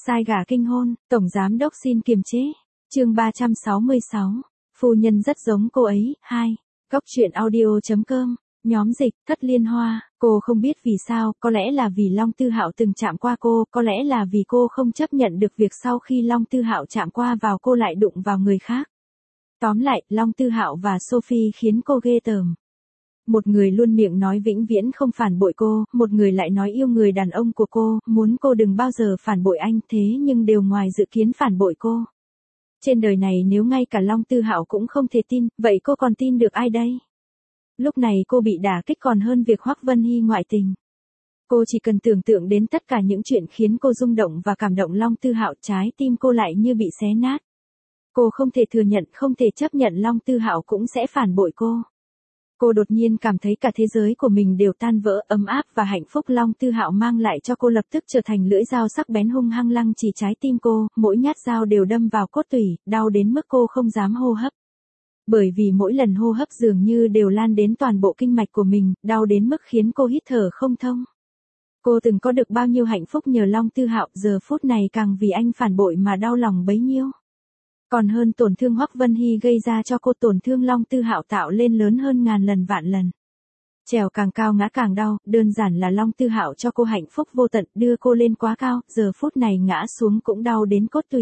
Sai gả kinh hôn, tổng giám đốc xin kiềm chế. Chương 366. Phu nhân rất giống cô ấy. 2. Góc truyện audio.com. Nhóm dịch, Thất Liên Hoa. Cô không biết vì sao, có lẽ là vì Long Tư Hạo từng chạm qua cô, có lẽ là vì cô không chấp nhận được việc sau khi Long Tư Hạo chạm qua vào cô lại đụng vào người khác. Tóm lại, Long Tư Hạo và Sophie khiến cô ghê tởm. Một người luôn miệng nói vĩnh viễn không phản bội cô, một người lại nói yêu người đàn ông của cô, muốn cô đừng bao giờ phản bội anh, thế nhưng đều ngoài dự kiến phản bội cô. Trên đời này nếu ngay cả Long Tư Hạo cũng không thể tin, vậy cô còn tin được ai đây? Lúc này cô bị đả kích còn hơn việc Hoắc Vân Hy ngoại tình. Cô chỉ cần tưởng tượng đến tất cả những chuyện khiến cô rung động và cảm động Long Tư Hạo, trái tim cô lại như bị xé nát. Cô không thể thừa nhận, không thể chấp nhận Long Tư Hạo cũng sẽ phản bội cô. Cô đột nhiên cảm thấy cả thế giới của mình đều tan vỡ, ấm áp và hạnh phúc Long Tư Hạo mang lại cho cô lập tức trở thành lưỡi dao sắc bén hung hăng lăng chỉ trái tim cô, mỗi nhát dao đều đâm vào cốt tủy, đau đến mức cô không dám hô hấp. Bởi vì mỗi lần hô hấp dường như đều lan đến toàn bộ kinh mạch của mình, đau đến mức khiến cô hít thở không thông. Cô từng có được bao nhiêu hạnh phúc nhờ Long Tư Hạo, giờ phút này càng vì anh phản bội mà đau lòng bấy nhiêu. Còn hơn tổn thương Hoắc Vân Hy gây ra cho cô, tổn thương Long Tư Hạo tạo lên lớn hơn ngàn lần vạn lần. Trèo càng cao ngã càng đau, đơn giản là Long Tư Hạo cho cô hạnh phúc vô tận, đưa cô lên quá cao, giờ phút này ngã xuống cũng đau đến cốt tủy.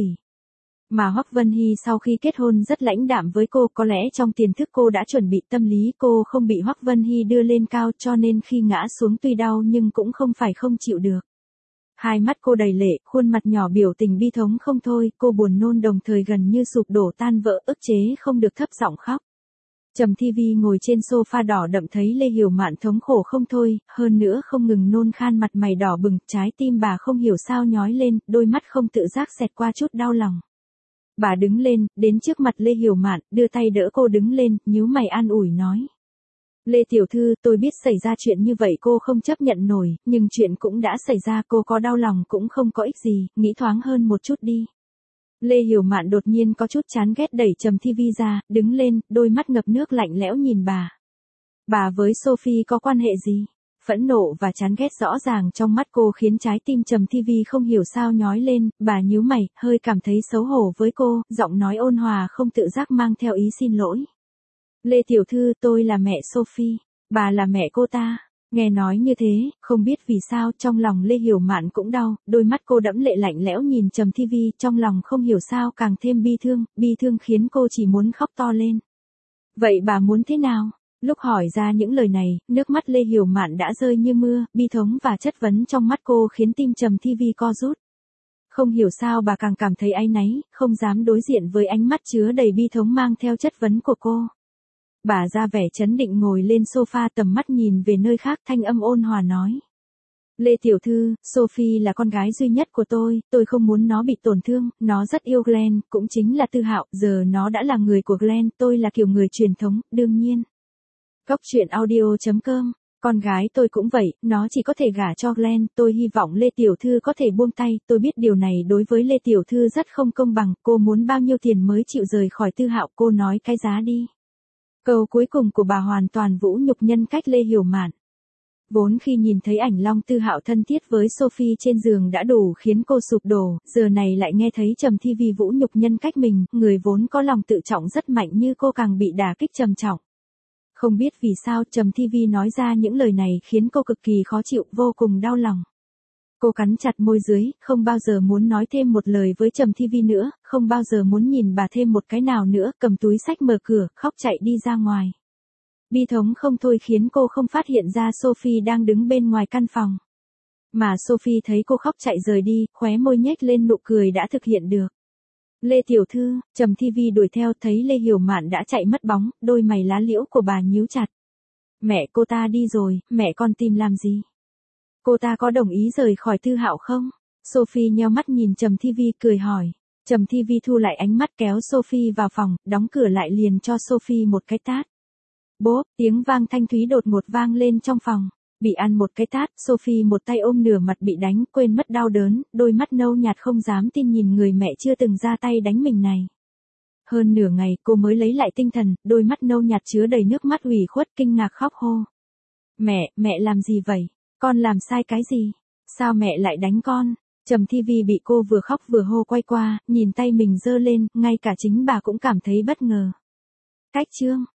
Mà Hoắc Vân Hy sau khi kết hôn rất lãnh đạm với cô, có lẽ trong tiềm thức cô đã chuẩn bị tâm lý cô không bị Hoắc Vân Hy đưa lên cao, cho nên khi ngã xuống tuy đau nhưng cũng không phải không chịu được. Hai mắt cô đầy lệ, khuôn mặt nhỏ biểu tình bi thống không thôi, cô buồn nôn đồng thời gần như sụp đổ tan vỡ, ức chế không được thấp giọng khóc. Trầm Thi Vi ngồi trên sofa đỏ đậm thấy Lê Hiểu Mạn thống khổ không thôi, hơn nữa không ngừng nôn khan, mặt mày đỏ bừng, trái tim bà không hiểu sao nhói lên, đôi mắt không tự giác xẹt qua chút đau lòng. Bà đứng lên, đến trước mặt Lê Hiểu Mạn, đưa tay đỡ cô đứng lên, nhíu mày an ủi nói. Lê tiểu thư, tôi biết xảy ra chuyện như vậy cô không chấp nhận nổi, nhưng chuyện cũng đã xảy ra, cô có đau lòng cũng không có ích gì, nghĩ thoáng hơn một chút đi. Lê Hiểu Mạn đột nhiên có chút chán ghét đẩy Trầm Thi Vi ra, đứng lên, đôi mắt ngập nước lạnh lẽo nhìn bà. Bà với Sophie có quan hệ gì? Phẫn nộ và chán ghét rõ ràng trong mắt cô khiến trái tim Trầm Thi Vi không hiểu sao nhói lên, bà nhíu mày, hơi cảm thấy xấu hổ với cô, giọng nói ôn hòa không tự giác mang theo ý xin lỗi. Lê tiểu thư, tôi là mẹ Sophie, bà là mẹ cô ta. Nghe nói như thế, không biết vì sao trong lòng Lê Hiểu Mạn cũng đau, đôi mắt cô đẫm lệ lạnh lẽo nhìn Trầm Thi Vi, trong lòng không hiểu sao càng thêm bi thương khiến cô chỉ muốn khóc to lên. Vậy bà muốn thế nào? Lúc hỏi ra những lời này, nước mắt Lê Hiểu Mạn đã rơi như mưa, bi thống và chất vấn trong mắt cô khiến tim Trầm Thi Vi co rút. Không hiểu sao bà càng cảm thấy áy náy, không dám đối diện với ánh mắt chứa đầy bi thống mang theo chất vấn của cô. Bà ra vẻ trấn định ngồi lên sofa, tầm mắt nhìn về nơi khác, thanh âm ôn hòa nói. Lê tiểu thư, Sophie là con gái duy nhất của tôi không muốn nó bị tổn thương, nó rất yêu Glenn, cũng chính là Tư Hạo, giờ nó đã là người của Glenn, tôi là kiểu người truyền thống, đương nhiên. Góc truyện audio.com, con gái tôi cũng vậy, nó chỉ có thể gả cho Glenn, tôi hy vọng Lê tiểu thư có thể buông tay, tôi biết điều này đối với Lê tiểu thư rất không công bằng, cô muốn bao nhiêu tiền mới chịu rời khỏi Tư Hạo, cô nói cái giá đi. Câu cuối cùng của bà hoàn toàn vũ nhục nhân cách Lê Hiểu Mạn. Vốn khi nhìn thấy ảnh Long Tư Hạo thân thiết với Sophie trên giường đã đủ khiến cô sụp đổ, giờ này lại nghe thấy Trầm Thi Vi vũ nhục nhân cách mình, người vốn có lòng tự trọng rất mạnh như cô càng bị đả kích trầm trọng. Không biết vì sao Trầm Thi Vi nói ra những lời này khiến cô cực kỳ khó chịu, vô cùng đau lòng. Cô cắn chặt môi dưới, không bao giờ muốn nói thêm một lời với Trầm Thi Vi nữa, không bao giờ muốn nhìn bà thêm một cái nào nữa, cầm túi xách mở cửa, khóc chạy đi ra ngoài. Bi thống không thôi khiến cô không phát hiện ra Sophie đang đứng bên ngoài căn phòng. Mà Sophie thấy cô khóc chạy rời đi, khóe môi nhếch lên nụ cười đã thực hiện được. Lê tiểu thư, Trầm Thi Vi đuổi theo thấy Lê Hiểu Mạn đã chạy mất bóng, đôi mày lá liễu của bà nhíu chặt. Mẹ cô ta đi rồi, mẹ con tìm làm gì? Cô ta có đồng ý rời khỏi Tư Hạo không? Sophie nheo mắt nhìn Trầm Thi Vi cười hỏi. Trầm Thi Vi thu lại ánh mắt kéo Sophie vào phòng, đóng cửa lại liền cho Sophie một cái tát. Bốp, tiếng vang thanh thúy đột ngột vang lên trong phòng. Bị ăn một cái tát, Sophie một tay ôm nửa mặt bị đánh, quên mất đau đớn, đôi mắt nâu nhạt không dám tin nhìn người mẹ chưa từng ra tay đánh mình này. Hơn nửa ngày cô mới lấy lại tinh thần, đôi mắt nâu nhạt chứa đầy nước mắt ủy khuất kinh ngạc khóc hô. Mẹ làm gì vậy? Con làm sai cái gì? Sao mẹ lại đánh con? Trầm Thi Vi bị cô vừa khóc vừa hô quay qua, nhìn tay mình giơ lên, ngay cả chính bà cũng cảm thấy bất ngờ. Cách Trương,